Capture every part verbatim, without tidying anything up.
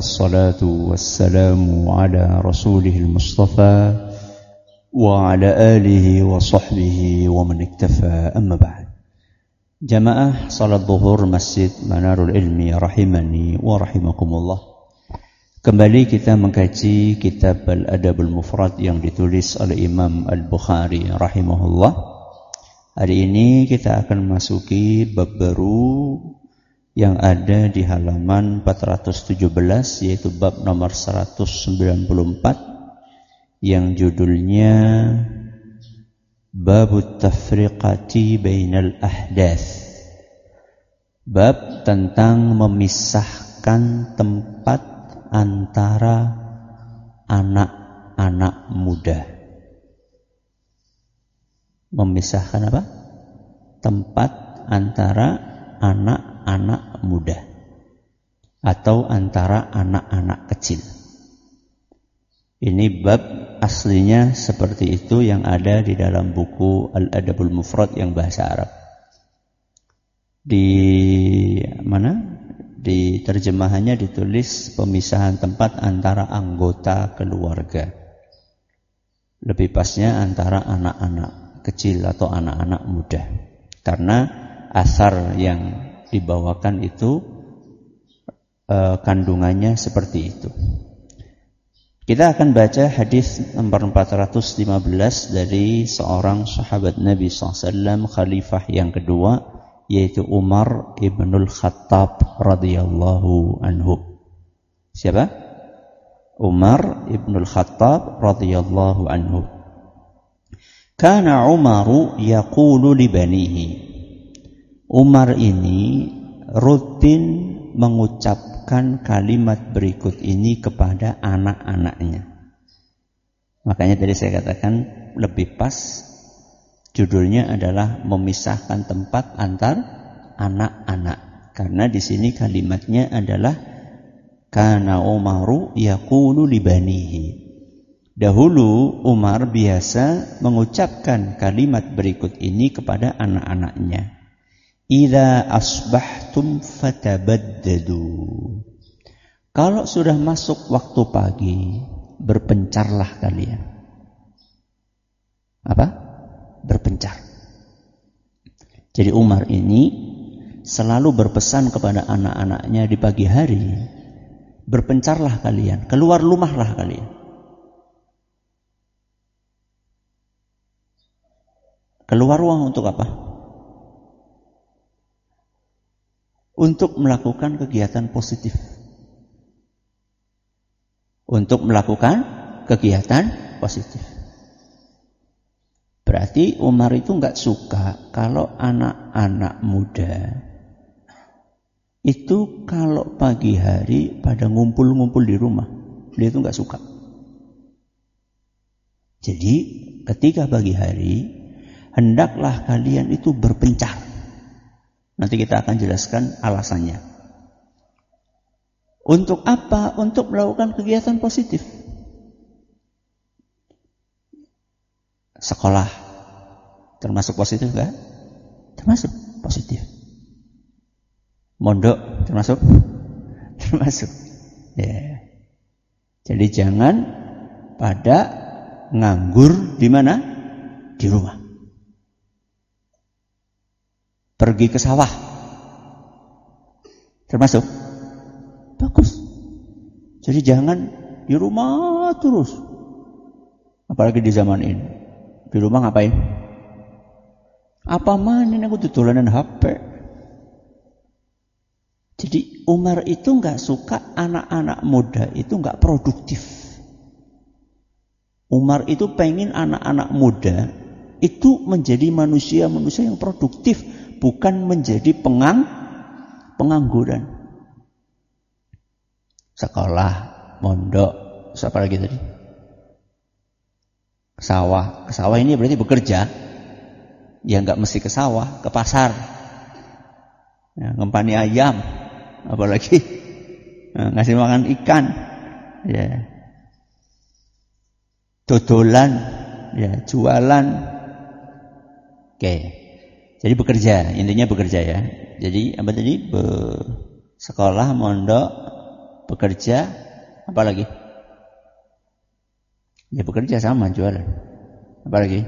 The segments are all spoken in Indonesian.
والصلاة والسلام على رسوله المصطفى وعلى آله وصحبه ومن اكتفى أما بعد. Jamaah salat zuhur Masjid Manarul Ilmi rahimani wa rahimakumullah. Kembali kita mengkaji kitab Al-Adabul Mufrad yang ditulis oleh Imam Al-Bukhari rahimahullah. Hari ini kita akan memasuki bab baru yang ada di halaman empat ratus tujuh belas, yaitu bab nomor seratus sembilan puluh empat yang judulnya Babut Tafriqati Bainal Ahdath. Bab tentang memisahkan tempat antara anak-anak muda. Memisahkan apa? Tempat antara anak-anak muda atau antara anak-anak kecil. Ini bab aslinya seperti itu yang ada di dalam buku Al-Adabul Mufrad yang bahasa Arab. Di mana? Di terjemahannya ditulis pemisahan tempat antara anggota keluarga. Lebih pasnya antara anak-anak kecil atau anak-anak muda. Karena asar yang dibawakan itu eh, kandungannya seperti itu. Kita akan baca hadis nomor empat ratus lima belas dari seorang sahabat Nabi shallallahu alaihi wasallam, khalifah yang kedua, yaitu Umar ibnul Khattab radhiyallahu anhu. Siapa? Umar ibnul Khattab radhiyallahu anhu. Kana Umaru yaqulu li banihi. Umar ini rutin mengucapkan kalimat berikut ini kepada anak-anaknya. Makanya tadi saya katakan lebih pas judulnya adalah memisahkan tempat antar anak-anak. Karena di sini kalimatnya adalah kana Umaru yaqulu li banihi. Dahulu Umar biasa mengucapkan kalimat berikut ini kepada anak-anaknya. Idza asbahtum fatabaddadu. Kalau sudah masuk waktu pagi, berpencarlah kalian. Apa? Berpencar. Jadi Umar ini selalu berpesan kepada anak-anaknya di pagi hari, berpencarlah kalian, keluar rumahlah kalian. Keluar ruang untuk apa? Untuk melakukan kegiatan positif. Untuk melakukan kegiatan positif. Berarti Umar itu enggak suka kalau anak-anak muda itu kalau pagi hari pada ngumpul-ngumpul di rumah. Dia itu enggak suka. Jadi ketika pagi hari hendaklah kalian itu berpencar. Nanti kita akan jelaskan alasannya. Untuk apa? Untuk melakukan kegiatan positif. Sekolah termasuk positif kan? Termasuk positif. Mondok termasuk? Termasuk. Ya. Jadi jangan pada nganggur di mana? Di rumah. Pergi ke sawah. Termasuk? Bagus. Jadi jangan di rumah terus. Apalagi di zaman ini. Di rumah ngapain? Apa manin aku tutulanan H P. Jadi Umar itu enggak suka anak-anak muda itu enggak produktif. Umar itu pengen anak-anak muda itu menjadi manusia-manusia yang produktif, bukan menjadi pengang pengangguran. Sekolah, mondok, apa lagi tadi? Sawah. Ke sawah ini berarti bekerja. Ya enggak mesti ke sawah, ke pasar. Ya, ngempani ayam, apalagi nah, ngasih makan ikan. Ya. Dodolan, ya, jualan. Oke. Jadi bekerja, intinya bekerja ya. Jadi apa tadi? Be- sekolah, mondok, bekerja, apa lagi? Ya bekerja sama jualan. Apa lagi?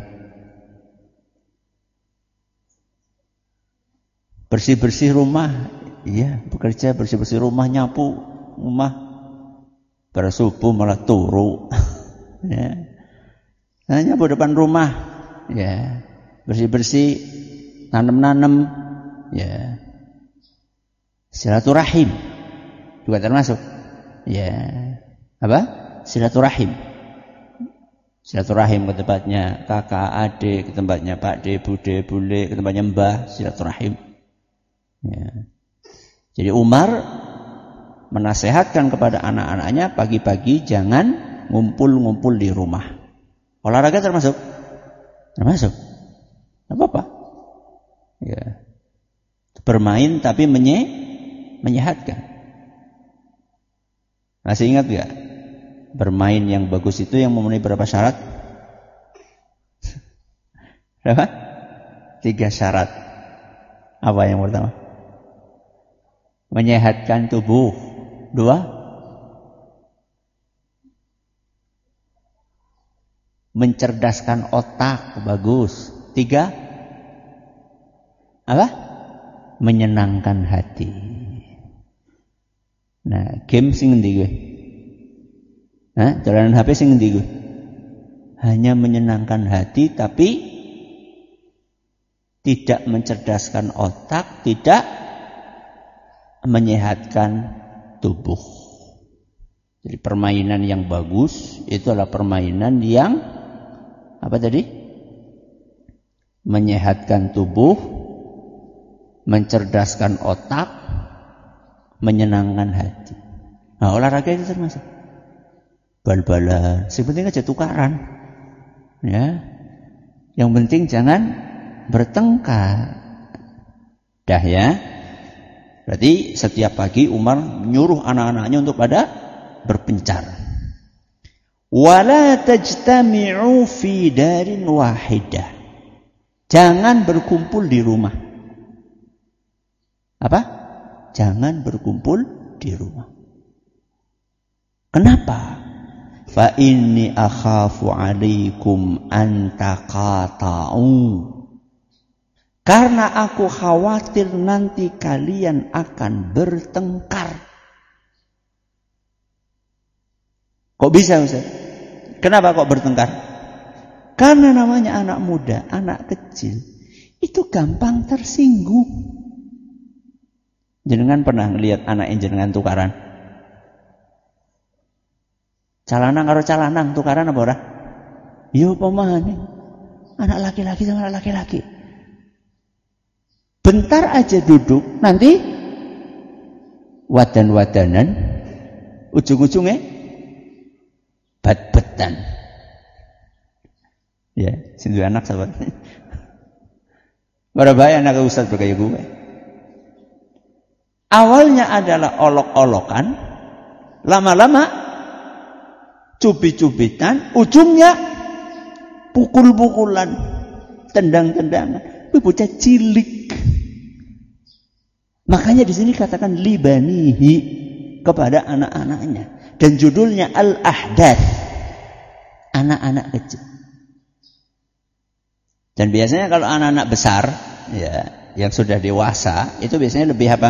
Bersih-bersih rumah, iya bekerja bersih-bersih rumah, nyapu rumah. Pada subuh malah turu, ya. Nah, nyapu depan rumah, ya bersih-bersih, nanam-nanam, ya silaturahim juga termasuk, ya apa? Silaturahim, silaturahim ke tempatnya kakak, adik, ke tempatnya Pak De, Bude, Bule, ke tempatnya Mbah, silaturahim. Ya. Jadi Umar menasehatkan kepada anak-anaknya pagi-pagi jangan ngumpul-ngumpul di rumah. Olahraga termasuk? Termasuk. Tidak apa-apa. Ya. Bermain tapi menye menyehatkan. Masih ingat gak? Bermain yang bagus itu yang memenuhi berapa syarat? Berapa? Tiga syarat. Apa yang pertama? Menyehatkan tubuh. Dua, mencerdaskan otak. Bagus. Tiga, apa? Menyenangkan hati. Nah, game sing ngendi gue? Hah? Dolanan H P sing ngendi gue? Hanya menyenangkan hati tapi tidak mencerdaskan otak, tidak menyehatkan tubuh. Jadi permainan yang bagus itu adalah permainan yang apa tadi? Menyehatkan tubuh, mencerdaskan otak, menyenangkan hati. Nah, olahraga itu termasuk. Bal-balan, yang penting aja tukaran. Ya. Yang penting jangan bertengkar. Dah ya. Berarti setiap pagi Umar menyuruh anak-anaknya untuk pada berpencar. Wala tajtami'u fi darin wahidah. Jangan berkumpul di rumah. Apa? Jangan berkumpul di rumah. Kenapa? Fa inni akhafu 'alaikum an taqata'u. Karena aku khawatir nanti kalian akan bertengkar. Kok bisa Ustaz? Kenapa kok bertengkar? Karena namanya anak muda, anak kecil, itu gampang tersinggung. Jenengan pernah ngelihat anak yang jenengan tukaran? Calanang karo calanang tukaran apa ora? Yo pemahane. Anak laki-laki sama anak laki-laki. Bentar aja duduk, nanti wadan-wadanan, ujung-ujungnya bat-betan. Ya, sini anak sahabat. Berapa anak Ustaz bergaya gue? Awalnya adalah olok-olokan, lama-lama cubit-cubitan, ujungnya pukul-pukulan, tendang-tendangan. Itu bocah cilik. Makanya di sini katakan libanihi kepada anak-anaknya, dan judulnya al-ahdath, anak-anak kecil. Dan biasanya kalau anak-anak besar, ya, yang sudah dewasa, itu biasanya lebih apa?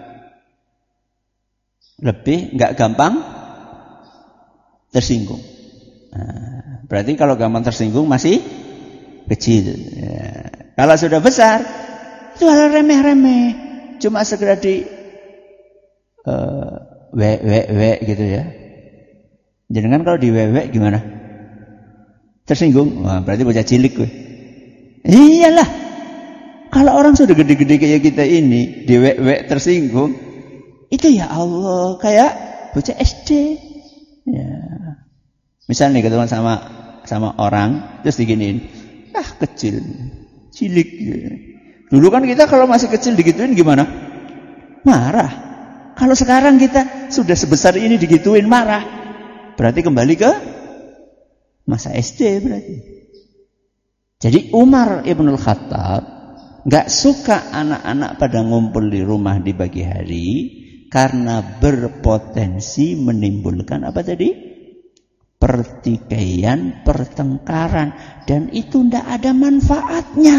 Lebih nggak gampang tersinggung. Nah, berarti kalau gampang tersinggung masih kecil. Ya. Kalau sudah besar, itu hal remeh-remeh. Cuma segera di uh, we we we gitu ya. Jangan kalau di we we gimana? Tersinggung? Wah, berarti bocah cilik gue. Iyalah. Kalau orang sudah gede-gede kayak kita ini di we we tersinggung, itu ya Allah kayak bocah S D. Ya. Misalnya ketemu sama sama orang terus diginiin, ah kecil, cilik. Ya. Dulu kan kita kalau masih kecil digituin gimana? Marah. Kalau sekarang kita sudah sebesar ini digituin marah. Berarti kembali ke masa S D berarti. Jadi Umar Ibnul Khattab gak suka anak-anak pada ngumpul di rumah di pagi hari. karena berpotensi menimbulkan apa tadi? Pertikaian, pertengkaran, dan itu tidak ada manfaatnya.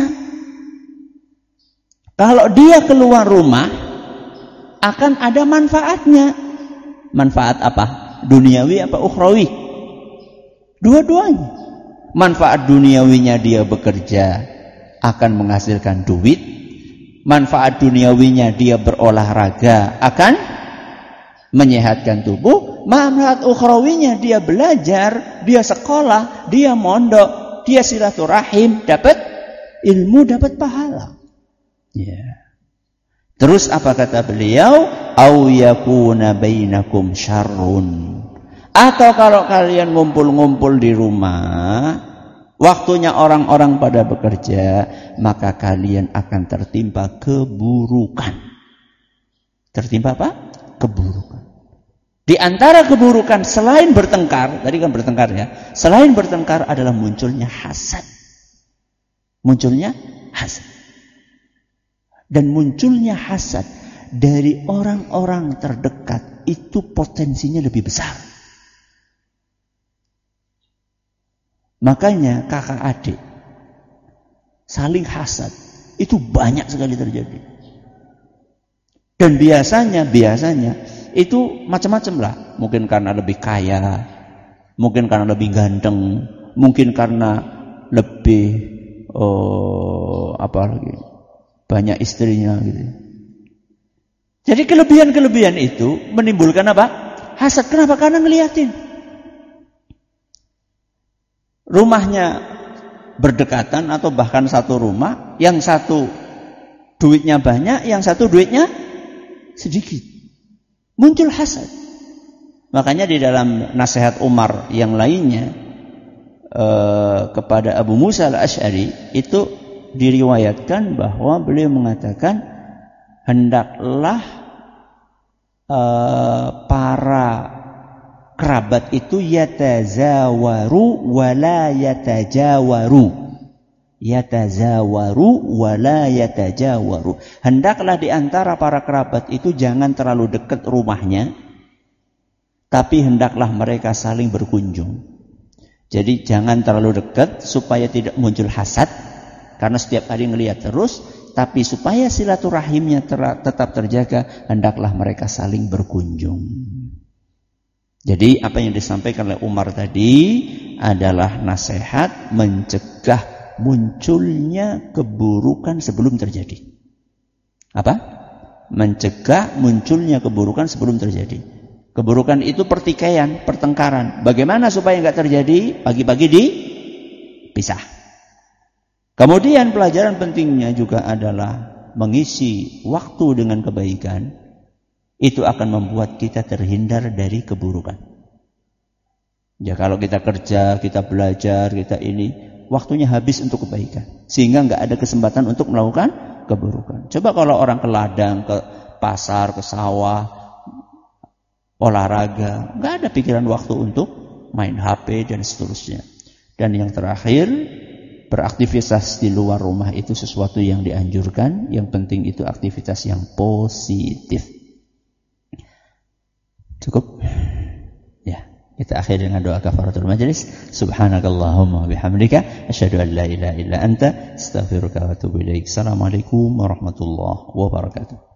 Kalau dia keluar rumah akan ada manfaatnya. Manfaat apa? Duniawi apa ukhrawi? Dua-duanya. Manfaat duniawinya dia bekerja akan menghasilkan duit. Manfaat duniawinya dia berolahraga akan menyehatkan tubuh. Manfaat ukhrawinya dia belajar, dia sekolah, dia mondok, dia silaturahim, dapat ilmu, dapat pahala. Ya. Terus apa kata beliau? Au yakuna bainakum syarrun. Atau kalau kalian ngumpul-ngumpul di rumah, waktunya orang-orang pada bekerja, maka kalian akan tertimpa keburukan. Tertimpa apa? Keburukan. Di antara keburukan selain bertengkar, tadi kan bertengkar ya, selain bertengkar adalah munculnya hasad. Munculnya hasad. Dan munculnya hasad dari orang-orang terdekat itu potensinya lebih besar. Makanya kakak adik saling hasad itu banyak sekali terjadi. Dan biasanya, biasanya itu macam-macam lah. Mungkin karena lebih kaya, mungkin karena lebih ganteng, mungkin karena lebih oh, apa lagi, banyak istrinya gitu. Jadi kelebihan-kelebihan itu menimbulkan apa? Hasad. Kenapa? Karena ngeliatin rumahnya berdekatan atau bahkan satu rumah, yang satu duitnya banyak, yang satu duitnya sedikit. Muncul hasad. Makanya di dalam nasihat Umar yang lainnya eh, kepada Abu Musa al-Asy'ari itu diriwayatkan bahwa beliau mengatakan hendaklah eh, para kerabat itu yatazawaru wala yatajawaru. Yatazawaru wala yatajawaru. Hendaklah di antara para kerabat itu jangan terlalu dekat rumahnya, tapi hendaklah mereka saling berkunjung. Jadi jangan terlalu dekat supaya tidak muncul hasad, karena setiap hari ngelihat terus. Tapi supaya silaturahimnya ter- tetap terjaga, hendaklah mereka saling berkunjung. Jadi apa yang disampaikan oleh Umar tadi adalah nasihat mencegah munculnya keburukan sebelum terjadi. Apa? Mencegah munculnya keburukan sebelum terjadi. Keburukan itu pertikaian, pertengkaran. Bagaimana supaya enggak terjadi? Pagi-pagi dipisah. Kemudian pelajaran pentingnya juga adalah mengisi waktu dengan kebaikan. Itu akan membuat kita terhindar dari keburukan. Ya kalau kita kerja, kita belajar, kita ini, waktunya habis untuk kebaikan. Sehingga enggak ada kesempatan untuk melakukan keburukan. Coba kalau orang ke ladang, ke pasar, ke sawah, olahraga, enggak ada pikiran waktu untuk main H P dan seterusnya. Dan yang terakhir, beraktivitas di luar rumah itu sesuatu yang dianjurkan. Yang penting itu aktivitas yang positif. Cukup? Ya, kita akhiri dengan doa kafaratul majlis. Subhanakallahumma bihamdika asyhadu an la ilaha illa anta astaghfiruka wa atubu ilaik. Assalamualaikum warahmatullahi wabarakatuh.